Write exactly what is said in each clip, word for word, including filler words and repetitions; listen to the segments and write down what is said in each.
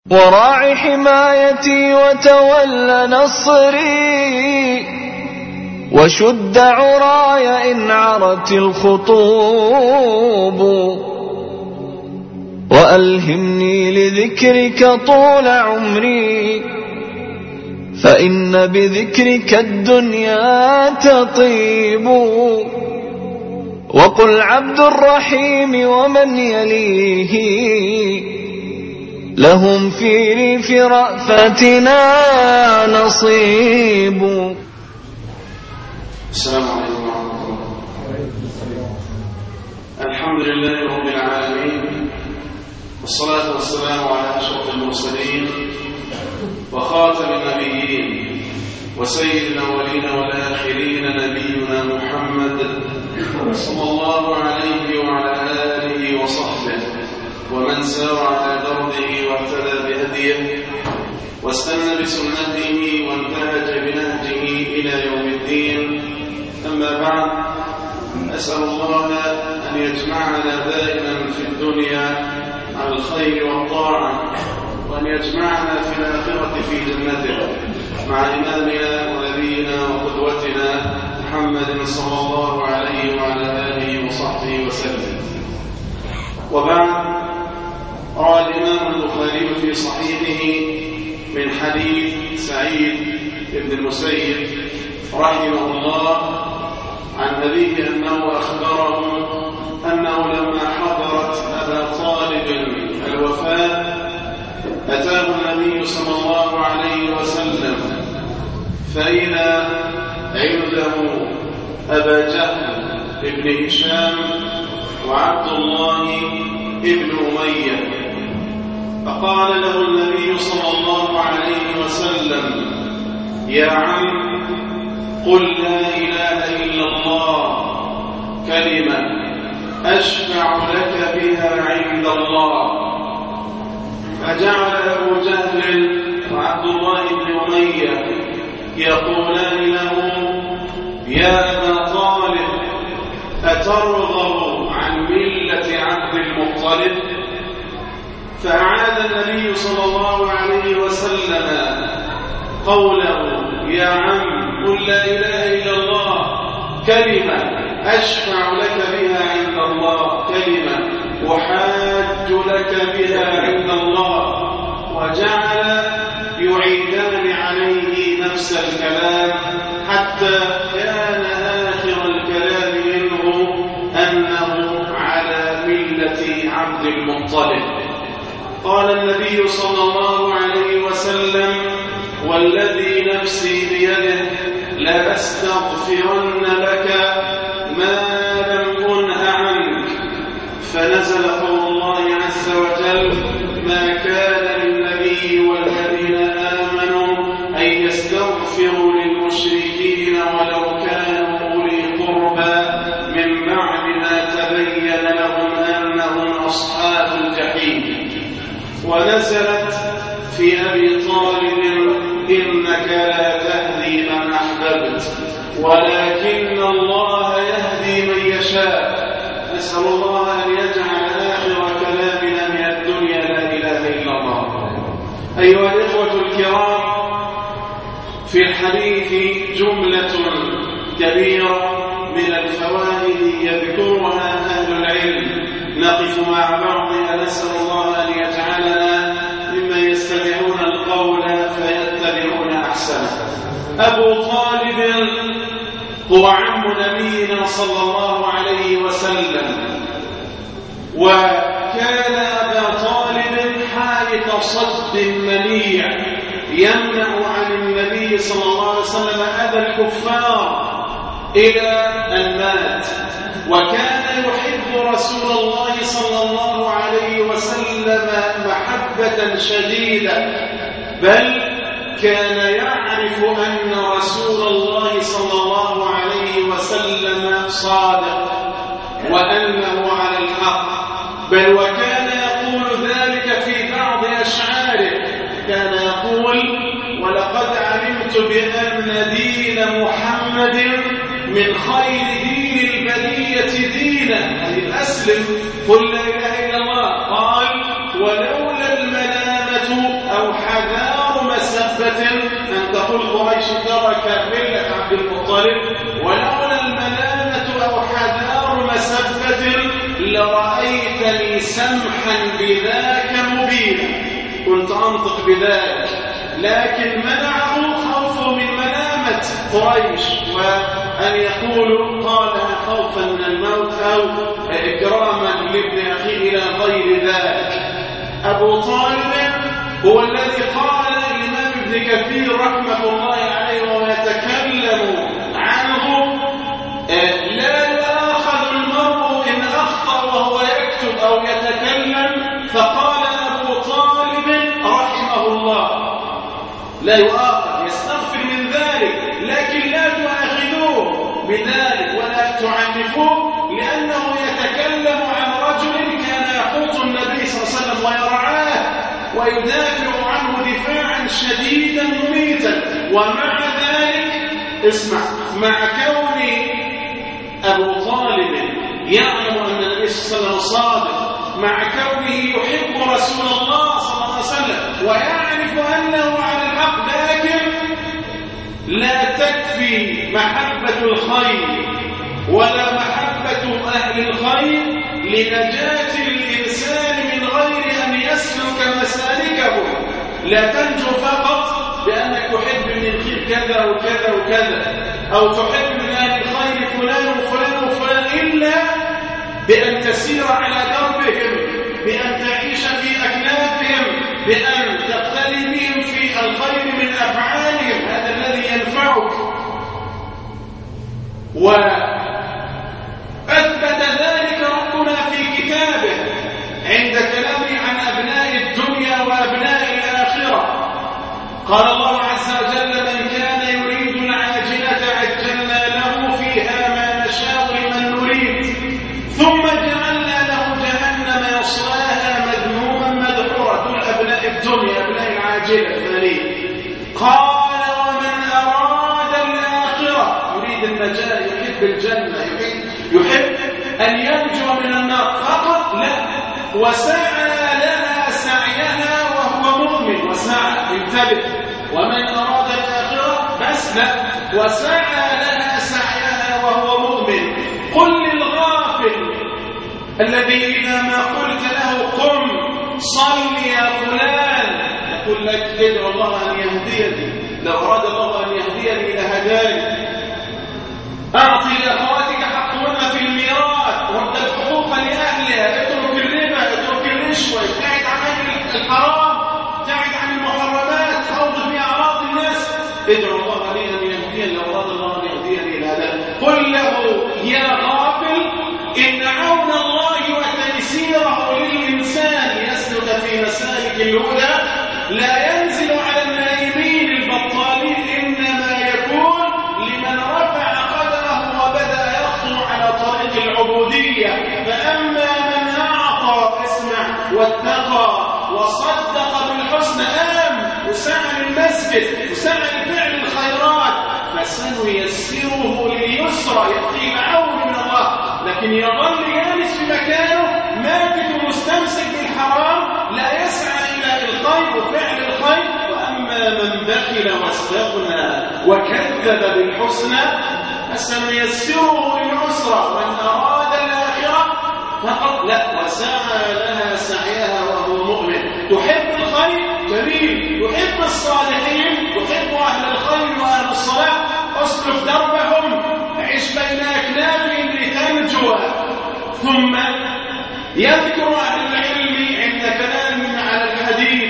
وراع حمايتي وتول نصري وشد عراي إن عرت الخطوب وألهمني لذكرك طول عمري فإن بذكرك الدنيا تطيب وقل عبد الرحيم ومن يليه لهم في ريف رأفتنا نصيب. السلام عليكم ورحمة الله. الحمد لله رب العالمين، والصلاة والسلام على أشرف المرسلين وخاتم النبيين وسيد الأولين والآخرين نبينا محمد صلى الله عليه وعلى آله وصحبه ومن سار على دربه واهتدى بهديه واستنى بسنته وانتهج بنهجه إلى يوم الدين. أما بعد، أسأل الله أن يجمعنا دائما في الدنيا على الخير والطاعة، وأن يجمعنا في الآخرة في جنته مع إمامنا ونبينا وقدوتنا محمد صلى الله عليه وعلى آله وصحبه وسلم. وبعد، روى الإمام البخاري في صحيحه من حديث سعيد بن المسيب رحمه الله عن أبيه أنه أخبره أنه لما حضرت أبا طالب الوفاة أتاه النبي صلى الله عليه وسلم فإذا عنده أبا جهل بن هشام وعبد الله بن أمية، فقال له النبي صلى الله عليه وسلم: يا عم، قل لا إله إلا الله كلمة أشفع لك بها عند الله. فجعل أبو جهل وعبد الله بن أمية يقولان له: يا أبا طالب، أترغب عن ملة عبد المطلب؟ فأعاد النبي صلى الله عليه وسلم قوله: يا عم، قل لا إله إلا الله كلمة أشفع لك بها عند الله، كلمة أحاج لك بها عند الله. وجعل يعيدان عليه نفس الكلام حتى كان آخر الكلام منه أنه على ملة عبد المطلب. قال النبي صلى الله عليه وسلم: والذي نفسي بيده لأستغفرن لك ما لم أنه عنك. فنزل قول الله عز وجل: ما كان للنبي والذين آمنوا أن يستغفروا للمشركين ولو كانوا أولي قربى من بعد ما تبين لهم أنهم أصحاب الجحيم. ونزلت في أبي طالب: إنك لا تهدي من أحببت ولكن الله يهدي من يشاء. نسأل الله أن يجعل آخر كلامنا من الدنيا لا إله إلا الله. أيها الإخوة الكرام، في الحديث جملة كبيرة من الفوائد يذكرها أهل العلم، نقف مع بعضها. نسأل الله أن يجعلنا ممن يستمعون القول فيتبعون أحسنه. أبو طالب هو عم نبينا صلى الله عليه وسلم، وكان أبا طالب حائط صد منيع يمنع عن النبي صلى الله عليه وسلم أذى الكفار إلى أن مات. وكان يحب رسول الله صلى الله عليه وسلم محبة شديدة، بل كان يعرف أن رسول الله صلى الله عليه وسلم صادق وأنه على الحق، بل وكان يقول ذلك في بعض أشعاره. كان يقول: ولقد علمت بأن دين محمد من خير دين البرية دينا، يعني أسلم قل لا إله إلا الله. قال: ولولا الملامة مسبة أن تقول قريش ترك ملة عبد المطلب، ولولا الملامة أو حذار مسبة لرأيتني سمحا بذاك مبينا. كنت أنطق بذلك، لكن منعه خوفه من ملامة قريش وأن يقولوا قالها خوفا من الموت أو إكراما لابن أخيه إلى غير ذلك. أبو طالب هو الذي قال الإمام ابن كثير رحمة الله عليه ويتكلم عنه لا يؤاخذ المرء إن أخطأ وهو يكتب أو يتكلم، فقال أبو طالب رحمه الله لا يؤاخذ، يستغفر من ذلك، لكن لا تؤاخذوه بذلك ولا تعنفوه، لأنه يتكلم عن رجل كان يحوط النبي صلى الله عليه وسلم ويرعاه ويدافع عنه دفاعا شديدا مميتا. ومع ذلك اسمع، مع كون أبو طالب يعلم أن النبي صلى الله عليه وسلم صادق، مع كونه يحب رسول الله صلى الله عليه وسلم ويعرف أنه على الحق، لكن لا تكفي محبة الخير ولا محبة أهل الخير لنجاة الإنسان من غير أن يسلك مسالكه. لا تنجو فقط بأنك تحب من الخير كذا وكذا وكذا، أو تحب من أهل الخير فلان وفلان وفلان، إلا بأن تسير على دربهم، بأن تعيش في أكنافهم، بأن تقتدي بهم في الخير من أفعالهم، هذا الذي ينفعك. وأثبت ذلك ربنا في كتابه عند كلامه عن أبناء الدنيا وأبناء الآخرة. قال الله عز وجل من كان يريد العاجلة عجلنا له فيها ما نشاء لمن نريد ثم جعلنا له جهنم يصلاها مذموما مدحورا. دول أبناء الدنيا، أبناء العاجلة الثانية. قال ومن أراد الآخرة يريد النجاة، يحب الجنة، يحب, يحب أن ينجو من النار فقط، لا، وسعى لها سعيها وهو مؤمن. وسعى انتبه، ومن أراد الآخرة بس لا، وسعى لها سعيها وهو مؤمن. قل للغافل الذي إذا ما قلت له قم صل يا فلان يقول لك ادعو الله أن يهديني، لو أراد الله أن يهديني لهداني. أعطي لأخواتك حقهن في الميراث، رد الحقوق لأهلها، اترك الربا، اترك الرشوة، ابتعد عن الحرام، ابتعد عن المحرمات، خوض في أعراض الناس. ادعو الله لي أن يهديني، لو أراد الله أن يهديني لهداني. قل له يا غافل إن عون الله وتيسيره للإنسان يسلك في مسالك الهدى لا ينزل على النائمين البطالين، إنما يكون لمن رفع قدره وبدأ يخطو على طريق العبودية. فأما من أعطى اسمع واتقى وصدق بالحسنى، آم وسعى للمسجد وسعى لفعل الخيرات، فسنيسره لليسرى، يأتي العون من الله. لكن يظل جالس في مكانه ماكث مستمسك بالحرام، لا يسعى إلى الخير وفعل الخير. وأما من بخل واستغنى وكذب بالحسنى فسنيسره للعسرى. من أراد الآخرة فقط لا، وسعى لها سعيها وهو مؤمن. تحب الخير جميل، يحب الصالحين، يحب أهل الخير وأهل الصلاة، اسلك دربهم، عش بين أكنافهم لتنجو. ثم يذكر أهل العلم عند كلام على الحديث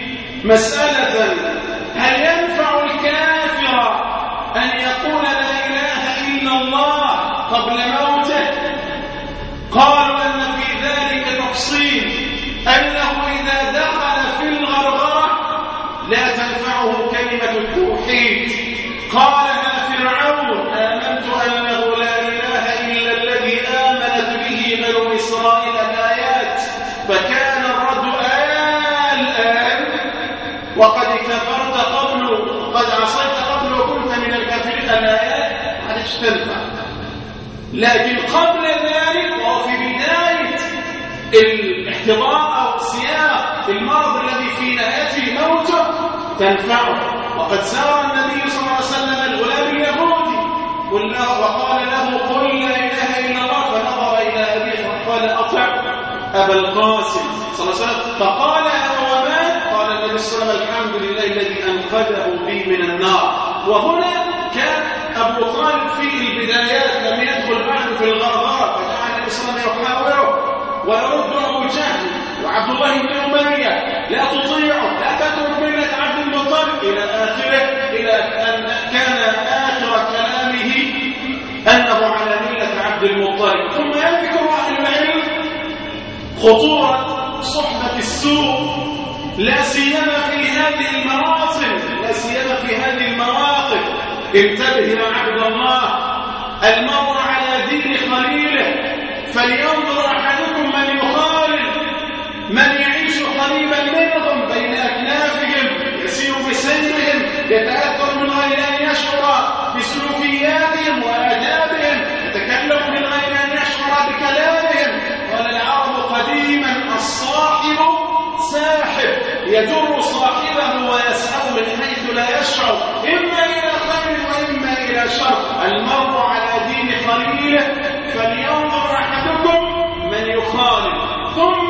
مسألة: هل ينفع الكافر أن يقول لا إله إلا الله قبل موته؟ قالوا أن في ذلك تفصيل، أنه إذا دخل في الغرغرة لا تنفعه كلمة التوحيد. قالها فرعون: آمنت أنه لا إله إلا الذي آمنت به بنو إسرائيل الآيات. فكان الرد: آه الآن وقد كفرت قبل، قد عصيت قبل وكنت من الكافرين. الآيات قد تنفع، لكن قبل ذلك وفي بداية الاحتضار أو سياق المرض الذي في نهايته موته تنفعه. وقد سار النبي صلى الله عليه وسلم الغلام اليهودي وقال له قل لا إله إلا الله، فنظر إلى أبيه وقال أطع أبا القاسم صلى الله عليه وسلم، فقال أوما؟ قال النبي صلى الله عليه وسلم الحمد لله الذي أنقذه بي من النار. وهنا كان أبو طالب في البدايات لم يدخل بعد في الغرغرة، فجعل النبي صلى الله عليه وسلم يحاوره ويرد أبو جهل وعبد الله بن أمية لا تطيعه، لا تترك ملة عبد المطلب إلى آخره، إلى أن كان آخر كلامه أنه على ملة عبد المطلب. ثم يذكر أهل العلم خطورة صحبة السوء، لا سيما في هذه المواطن، لا سيما في هذه المواقف. انتبه يا عبد الله، المرء على دين خليله، فلينظر أحدكم من يخالل، من يعيش قريبا منهم بين أكنافهم، يسير بسيرهم، يتأثر من غير أن يشعر بسلوكياتهم وآدابهم، يتكلم من غير أن يشعر بكلامهم. قال العرب قديما الصاحب ساحب، يجر صاحبه ويسحب من حيث لا يشعر، إما إلى خير وإما إلى شر. المرء على دين خليله، فلينظر أحدكم من يخالل. ثم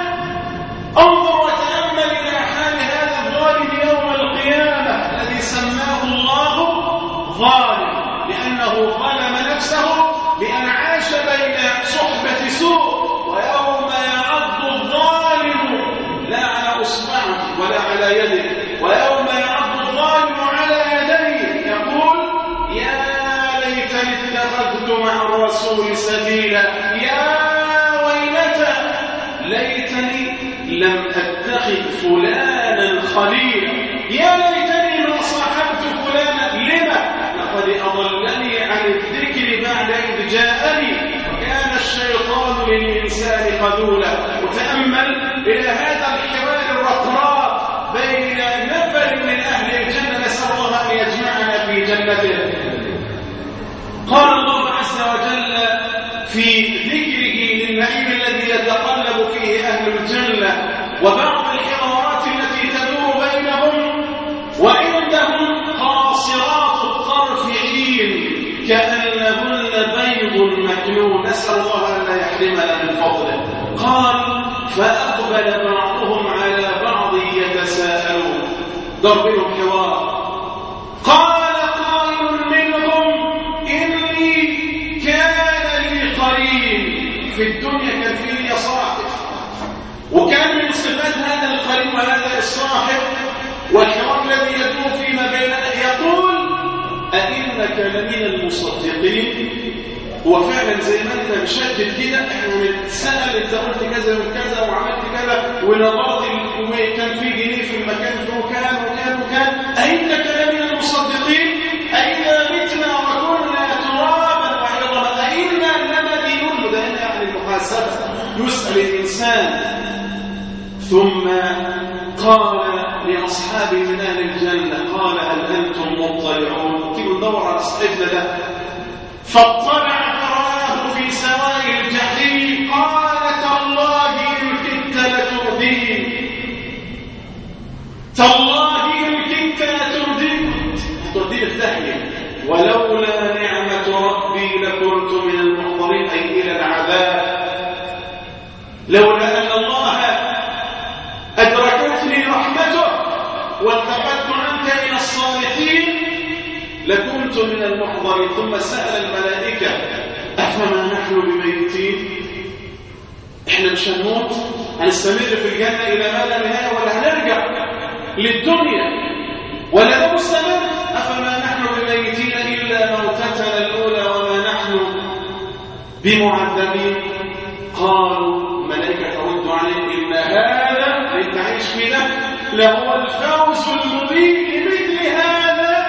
انظر وتأمل إلى حال هذا الظالم يوم القيامة الذي سماه الله ظالم، لأنه ظلم نفسه بأن عاش بين صحبة سوء. ويوم يعض الظالم لا على أصبعه ولا على يده، ويوم يعض الظالم على يديه يقول يا ليتني اتخذت مع الرسول سبيلا، يا ويلتى ليتني لم أتخذ فلانا خليلا، يا ليتني ما صاحبت فلانا، لما؟ لقد أضلني عن الذكر بعد إذ جاءني، وكان الشيطان للإنسان خذولا. وتأمل إلى هذا الحوار الرقراق بين نفر من أهل الجنة، نسأل الله أن يجمعنا في جنته. قال الله عز وجل في ذكره للنعيم الذي يتقلب فيه أهل الجنة وبعض الحوارات التي تدور بينهم، وعندهم قاصرات الطرف عين كأنهن بيض مكنون، نسأل الله أن لا يحرمنا من فضله. قال فأقبل بعضهم على بعض يتساءلون، ضربهم حوار. قال قائل منهم إني كان لي قرين، في الدنيا كان في لي صاحب، وكان من صفات هذا القرين وهذا الصاحب والحوار الذي يدور فيما بيننا يقول أئنك لمن المصدقين؟ وفعلا زي ما انت مشدد كده، احنا بنتسأل انت قلت كذا وكذا وعملت كذا ونظرت وكان في جنيه في المكان وكان وكان وكان، أئنك لمن المصدقين؟ أئنا متنا وكنا ترابا وعظاما أئنا لمدينون؟ ده هنا يعني المحاسبة، يسأل الإنسان. ثم قال لأصحابه من أهل الجنة قال هل أنتم مطلعون؟ تيجوا ندور على صاحبنا ده. فاطلع فرآه في سواء الجحيم قال تالله إن كدت لتردين، تالله إن كدت لتردين، تردين في داهية، ولولا نعمة ربي لكنت من المحضرين، أي إلى العذاب. لولا أن الله أدركتني رحمته والتقيت عنك إلى الصالحين لكنت من المحضرين. ثم سأل الملائكة أفما نحن بميتين؟ إحنا مش هنموت، هنستمر في الجنة إلى ما لا نهاية، ولا هنرجع للدنيا ولا نستمر؟ أفما نحن بميتين إلا موتتنا الأولى وما نحن بمعذبين. قالوا الملائكة ترد عليه إن هذا لتعيش كده لهو الفوز المبين، لمثل هذا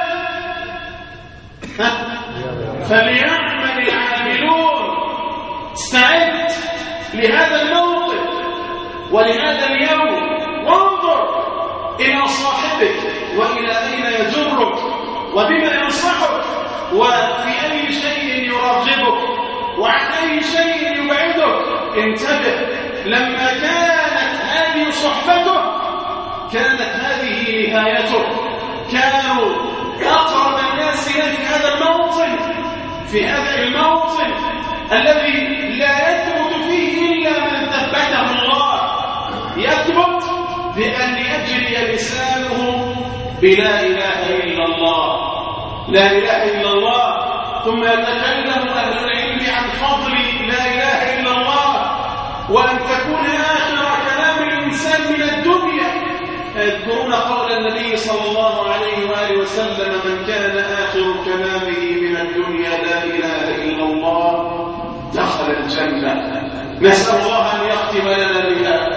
فليعمل العاملون. استعد لهذا الموقف ولهذا اليوم، وانظر إلى صاحبك وإلى أين يجرك وبما ينصحك وفي أي شيء يرغبك وعن أي شيء يبعدك. انتبه، لما كانت هذه صحبته كانت هذه نهايته، كانوا أقرب الناس إليه في هذا الموطن في هذا الموطن الذي لا يثبت فيه إلا من ثبته الله، يثبت بأن يجري لسانه بلا إله إلا الله، لا إله إلا الله، ثم يتكلم أهل العلم عن فضل لا إله إلا الله، وأن تكون آخر كلام الإنسان من الدنيا. يذكرون قول النبي صلى الله عليه وآله وسلم: من كان آخر كلامه من الدنيا لا إله إلا الله دخل الجنة. نسأل الله أن يختم لنا بها.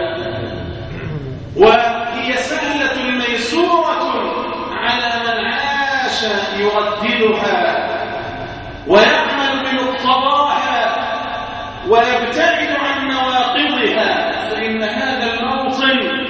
وهي سهلة ميسورة على من عاش يرددها ويعمل بمقتضاها ويبتعد عن نواقضها، فإن هذا الموطن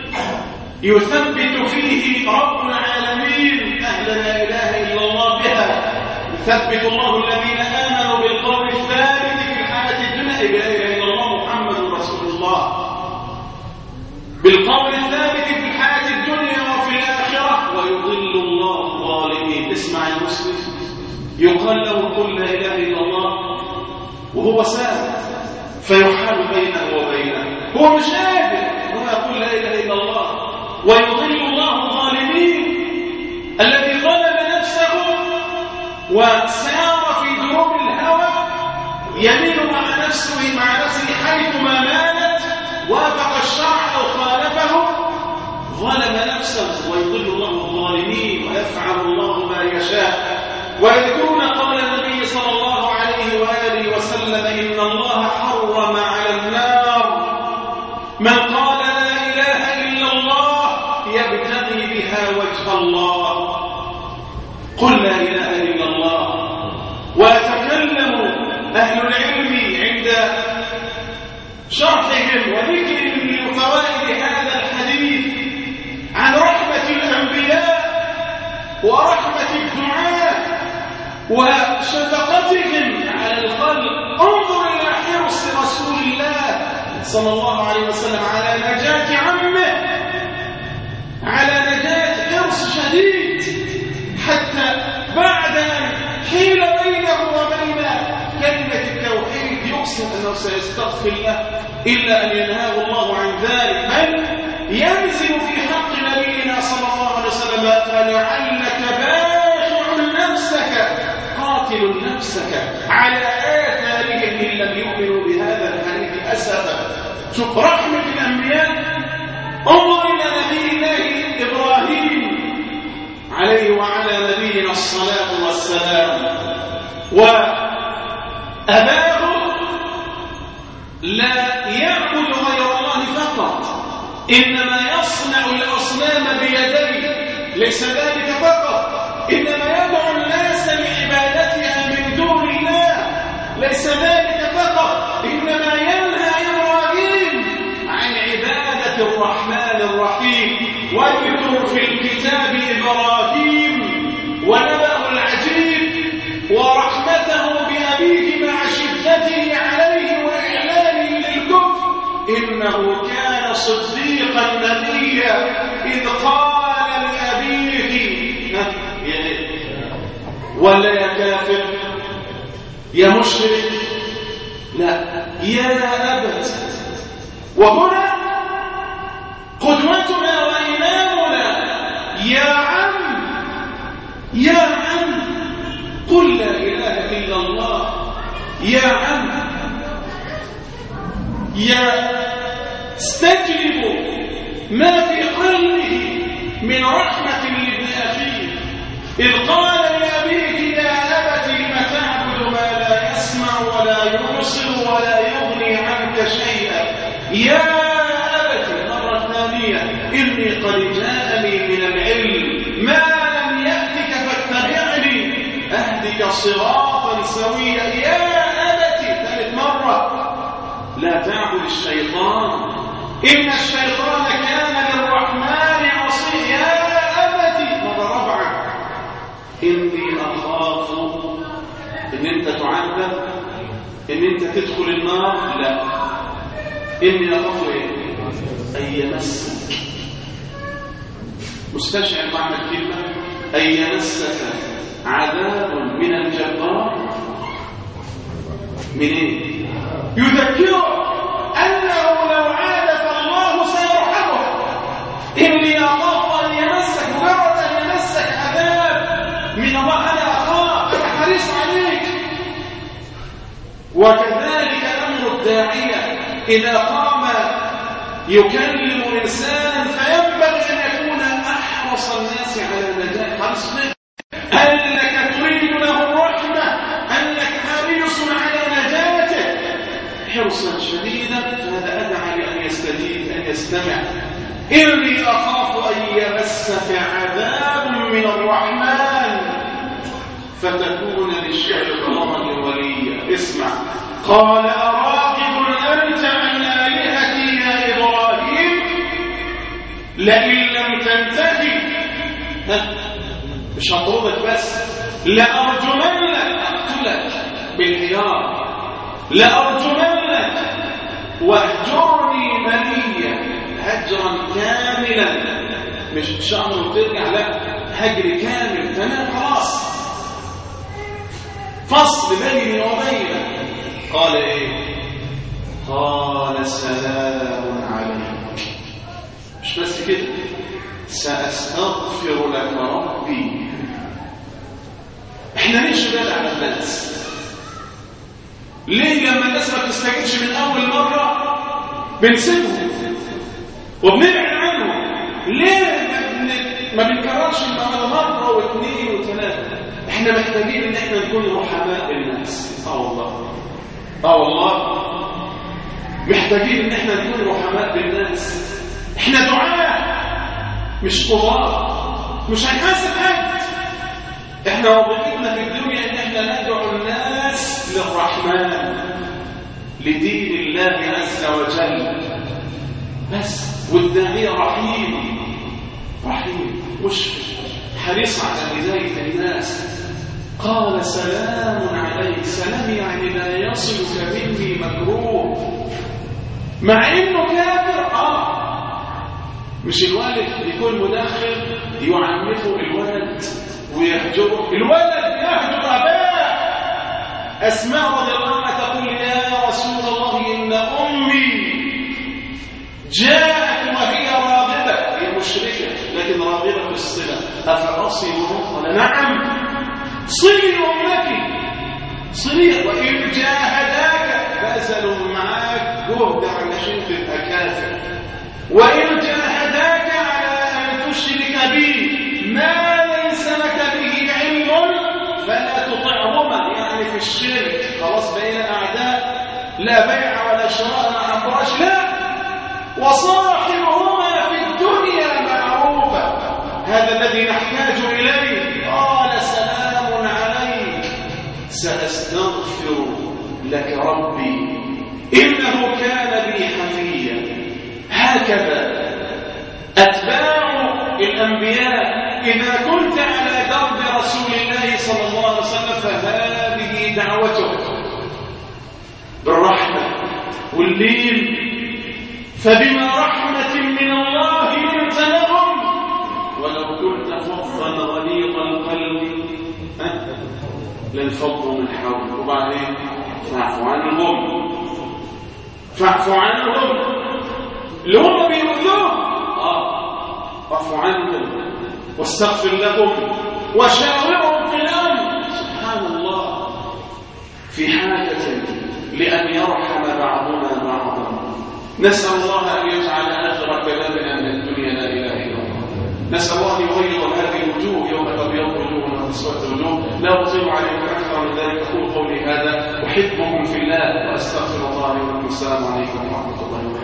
يثبت فيه رب العالمين أهل لا إله إلا الله بها. يثبت الله الذين آمنوا بالقول الثابت في الحياة الدنيا لا إله إلا الله محمد رسول الله، بالقول الثابت في الحياة الدنيا وفي الآخرة، ويضل الله الظالمين. اسمع المسلم يقال له قل لا إله إلا الله وهو سامع، فيحال بينه وبينه، هو مش قادر هو يقول لا إله إلا الله. ويضل الله الظالمين الذي ظلم نفسه وسار في دروب الهوى، يميل مع نفسه مع نفسه حيثما مالت، وافق الشرع أو خالفه، ظلم نفسه. ويضل الله الظالمين ويفعل الله ما يشاء. ويذكرون قول النبي صلى الله عليه وآله وسلم: إن الله حرم على النار من قال لا إله إلا الله يبتغي بها وجه الله. قل لا إله إلا الله. ويتكلم أهل العلم عند شرحهم وذكرهم لفوائد هذا الحديث عن رحمة الأنبياء ورحمة الدعاء وشفقتهم على الخلق. انظر إلى حرص رسول الله صلى الله عليه وسلم على نجاة عمه، على نجاة حرص شديد، حتى بعد أن حيل بينه وبين كلمة التوحيد يقسم أنه سيستغفر له إلا أن ينهاه الله عن ذلك، بل ينزل في حق نبينا صلى الله عليه وسلم: فلعلك باخع نفسك قاتل نفسك على آثارهم إن لم يؤمنوا بهذا الحديث أسفا. شوف رحمة الأنبياء. انظر إلى نبي الله إبراهيم عليه وعلى نبينا الصلاة والسلام، وأباه لا يعبد غير الله فقط، إنما يصنع الأصنام بيديه. ليس ذلك فقط، إنما يدعو الناس لعبادتها من دون الله. ليس ذلك فقط، إنما ينهى إبراهيم عن عبادة الرحمن الرحيم. واذكر في الكتاب إبراهيم ونبأه العجيب ورحمته بأبيه مع شدته عليه وإعلانه للكفر، إنه كان صديقا نبيا إذ قال لأبيه ولا يا كافر يا مشرك، لا يا أبت. وهنا قدوتنا وإمامنا: يا عم يا عم قل لا إله إلا الله. يا عم، يا استجلب ما في قلبه من رحمة لابن أخيه، إذ قال لأبيه: يا أبت لم تعبد ما لا يسمع ولا يبصر ولا يغني عنك شيئا. يا أبت مرة ثانية: إني قد جاءني من العلم ما لم يأتك فاتبعني أهدك صراطا سويا. يا أبت ثالث مرة: لا تعبد الشيطان إن الشيطان كان للرحمن عصيا. يا أبت مرة رابعة: إني أخاف إن أنت تعذب، إن أنت تدخل النار. لا، إني أخاف إيه؟ أن يمسك مستشعر معنى الكلمة أن يمسك عذاب من الجبار من إيه؟ يذكره أنه لو عاد فالله سيرحمه. إني أخاف أن يمسك، مجرد أن يمسك عذاب من الله أنا أخاف، أنا حريص عليك. وكذلك أمر الداعية إذا قام يكلم إنسانا فينبغي أن يكون أحرص الناس على نجاة حرص منه، أنك تريد له الرحمة، أنك حريص على نجاته حرصا شديدا. فهذا أدعى لأن يستجيب، أن يستمع. إني أخاف أن يمسك عذاب من الرحمن فتكون للشيطان وليا. اسمع، قال أراغب أنت عن آلهتي يا إبراهيم لئن لم تنتهي، مش هطردك بس، لأرجمنك، أقتلك بالحجارة، لأرجمنك واهجرني مليا، هجرا كاملا، مش شهر وترجع، لا، هجر كامل تمام، خلاص، فصل بيني وبينك. قال ايه؟ قال سلام عليك. مش بس كده، سأستغفر لك ربي. احنا ليه شغال على الناس؟ ليه لما الناس ما بتستجيبش من اول مره بنسيبهم وبنبعد عنهم؟ ليه ما بنكررش المعامله مره واثنين وثلاثه؟ احنا محتاجين ان احنا نكون رحماء بالناس. اه والله، اه والله محتاجين ان احنا نكون رحماء بالناس. احنا دعاء مش قضاة، مش هنحاسب حد. احنا وظيفتنا في الدنيا ان احنا ندعو الناس للرحمن، لدين الله عز وجل بس. والداعية رحيم، رحيم مشفق حريص على هداية الناس. قال سلام عليك. سلام يعني لا يصلك مني مكروه، مع انه كافر. اه مش الوالد يكون مدخل يعنفه الولد ويهجره، الولد يهجر اباه. اسماء رضي الله عنها تقول يا رسول الله ان امي جاءت وهي راغبه، هي مشركه لكن راغبه في الصله، افاصلها؟ قال نعم، صلي امك، صلي. وان جاهداك بذلوا معاك جهد علشان تبقى كافر، وان جاهداك على ان تشرك بي ما ليس لك به علم فلا تطعهما. يعني في الشرك خلاص بقينا اعداء، لا بيع ولا شراء مع فراش، لا، وصاحبهما في الدنيا معروفا. هذا الذي نحتاج اليه. قال سلام عليك، سأستغفر لك ربي إنه كان بي حفيا. هكذا أتباع الأنبياء إذا كنت على درب رسول الله صلى الله عليه وسلم فهذه دعوته بالرحمة واللين. فبما رحمة من الله لنت لهم ولو كنت فظا غليظ القلب لانفضوا من حولك. وبعدين فاعف عنهم، فاعف عنهم اللي هم بيؤذوه، اه اعف عنهم واستغفر لهم وشاورهم في الامر. سبحان الله، في حاجه لان يرحم بعضنا بعضا. نسال الله ان يجعل اخر كلامنا من الدنيا لا اله الا الله. نسال الله ان يغير هذه الوجوه يوم تبيض وجوه وتسود وجوه. لا اطيل عليكم اكثر من ذلك. اقول قولي هذا، احبكم في الله واستغفر الله لي ولكم. السلام عليكم ورحمه الله وبركاته.